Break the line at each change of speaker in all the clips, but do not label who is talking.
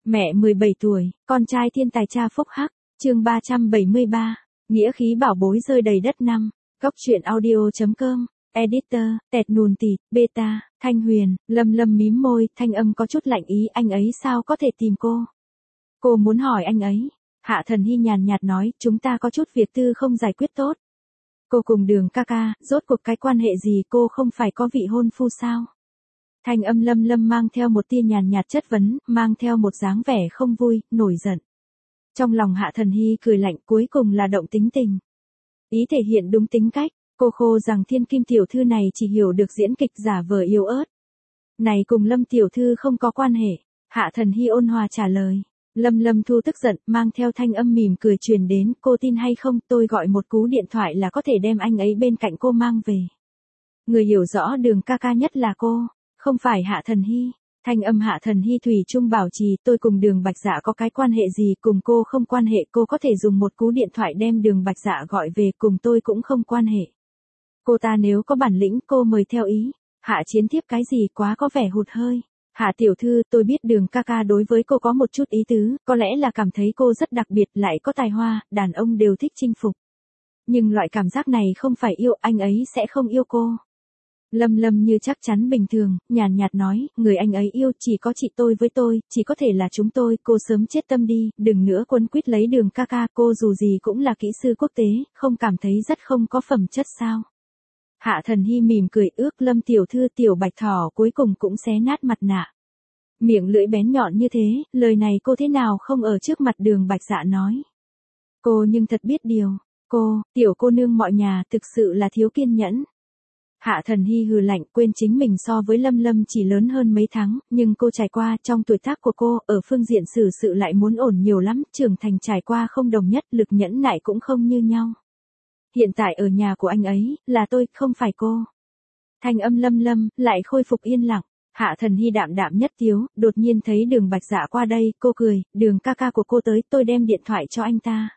Mẹ 17 tuổi, con trai thiên tài cha phúc hắc, chương 373, nghĩa khí bảo bối rơi đầy đất năm, góc truyện audio.com, editor, tẹt nùn tịt, beta, Thanh Huyền, Lâm Lâm mím môi, thanh âm có chút lạnh ý, anh ấy sao có thể tìm cô? Cô muốn hỏi anh ấy. Hạ Thần Hy nhàn nhạt nói, chúng ta có chút việc tư không giải quyết tốt. Cô cùng Đường ca ca, rốt cuộc cái quan hệ gì, cô không phải có vị hôn phu sao? Thanh âm Lâm Lâm mang theo một tia nhàn nhạt chất vấn, mang theo một dáng vẻ không vui, nổi giận. Trong lòng Hạ Thần Hy cười lạnh, cuối cùng là động tính tình. Ý thể hiện đúng tính cách, cô khô rằng thiên kim tiểu thư này chỉ hiểu được diễn kịch giả vờ yếu ớt. Này cùng Lâm tiểu thư không có quan hệ. Hạ Thần Hy ôn hòa trả lời. Lâm Lâm thu tức giận, mang theo thanh âm mỉm cười truyền đến, cô tin hay không, tôi gọi một cú điện thoại là có thể đem anh ấy bên cạnh cô mang về. Người hiểu rõ Đường ca ca nhất là cô, không phải Hạ Thần Hy. Thanh âm Hạ Thần Hy thủy chung bảo trì, tôi cùng Đường Bạch Dạ có cái quan hệ gì, cùng cô không quan hệ, cô có thể dùng một cú điện thoại đem Đường Bạch Dạ gọi về, cùng tôi cũng không quan hệ. Cô ta nếu có bản lĩnh, cô mời theo ý. Hạ Chiến Thiếp cái gì quá có vẻ hụt hơi. Hạ tiểu thư, tôi biết Đường ca ca đối với cô có một chút ý tứ, có lẽ là cảm thấy cô rất đặc biệt, lại có tài hoa, đàn ông đều thích chinh phục. Nhưng loại cảm giác này không phải yêu, anh ấy sẽ không yêu cô. Lâm Lâm như chắc chắn bình thường, nhàn nhạt nói, người anh ấy yêu chỉ có chị tôi với tôi, chỉ có thể là chúng tôi, cô sớm chết tâm đi, đừng nữa quấn quýt lấy Đường ca ca, cô dù gì cũng là kỹ sư quốc tế, không cảm thấy rất không có phẩm chất sao. Hạ Thần Hy mỉm cười, ước Lâm tiểu thư tiểu bạch thỏ cuối cùng cũng xé nát mặt nạ. Miệng lưỡi bén nhọn như thế, lời này cô thế nào không ở trước mặt Đường Bạch Dạ nói. Cô nhưng thật biết điều, cô, tiểu cô nương mọi nhà thực sự là thiếu kiên nhẫn. Hạ Thần Hy hừ lạnh, quên chính mình so với Lâm Lâm chỉ lớn hơn mấy tháng, nhưng cô trải qua trong tuổi tác của cô, ở phương diện xử sự lại muốn ổn nhiều lắm, trưởng thành trải qua không đồng nhất, lực nhẫn nại cũng không như nhau. Hiện tại ở nhà của anh ấy, là tôi, không phải cô. Thanh âm Lâm Lâm, lại khôi phục yên lặng. Hạ Thần Hy đạm đạm nhất tiếu, đột nhiên thấy Đường Bạch Dạ qua đây, cô cười, Đường ca ca của cô tới, tôi đem điện thoại cho anh ta.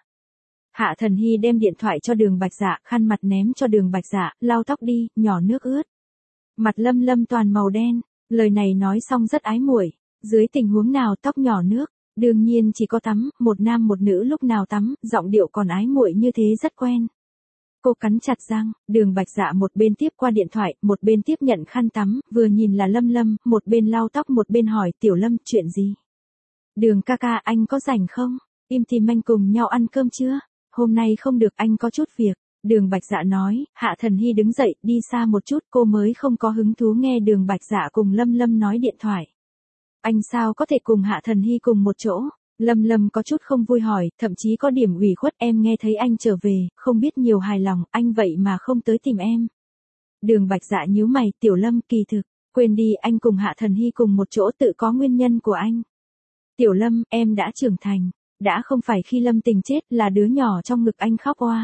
Hạ Thần Hy đem điện thoại cho Đường Bạch Dạ, khăn mặt ném cho Đường Bạch Dạ, lau tóc đi, nhỏ nước ướt. Mặt Lâm Lâm toàn màu đen, lời này nói xong rất ái muội, dưới tình huống nào tóc nhỏ nước, đương nhiên chỉ có tắm, một nam một nữ lúc nào tắm, giọng điệu còn ái muội như thế rất quen. Cô cắn chặt răng, Đường Bạch Dạ một bên tiếp qua điện thoại, một bên tiếp nhận khăn tắm, vừa nhìn là Lâm Lâm, một bên lau tóc một bên hỏi, Tiểu Lâm, chuyện gì? Đường ca ca, anh có rảnh không? Im tìm anh cùng nhau ăn cơm chưa? Hôm nay không được, anh có chút việc. Đường Bạch Dạ nói. Hạ Thần Hy đứng dậy, đi xa một chút, cô mới không có hứng thú nghe Đường Bạch Dạ cùng Lâm Lâm nói điện thoại. Anh sao có thể cùng Hạ Thần Hy cùng một chỗ? Lâm Lâm có chút không vui hỏi, thậm chí có điểm ủy khuất, em nghe thấy anh trở về, không biết nhiều hài lòng, anh vậy mà không tới tìm em. Đường Bạch Dạ nhíu mày, Tiểu Lâm, kỳ thực, quên đi, anh cùng Hạ Thần Hy cùng một chỗ tự có nguyên nhân của anh. Tiểu Lâm, em đã trưởng thành, đã không phải khi Lâm Tình chết là đứa nhỏ trong ngực anh khóc oa.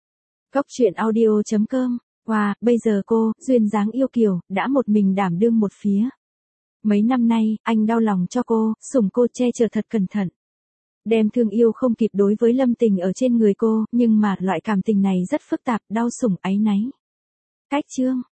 Góc truyện audio.com, wow, bây giờ cô, duyên dáng yêu kiều, đã một mình đảm đương một phía. Mấy năm nay, anh đau lòng cho cô, sủng cô, che chở thật cẩn thận. Đem thương yêu không kịp đối với Lâm Tình ở trên người cô, nhưng mà loại cảm tình này rất phức tạp, đau sủng áy náy. Cách chương.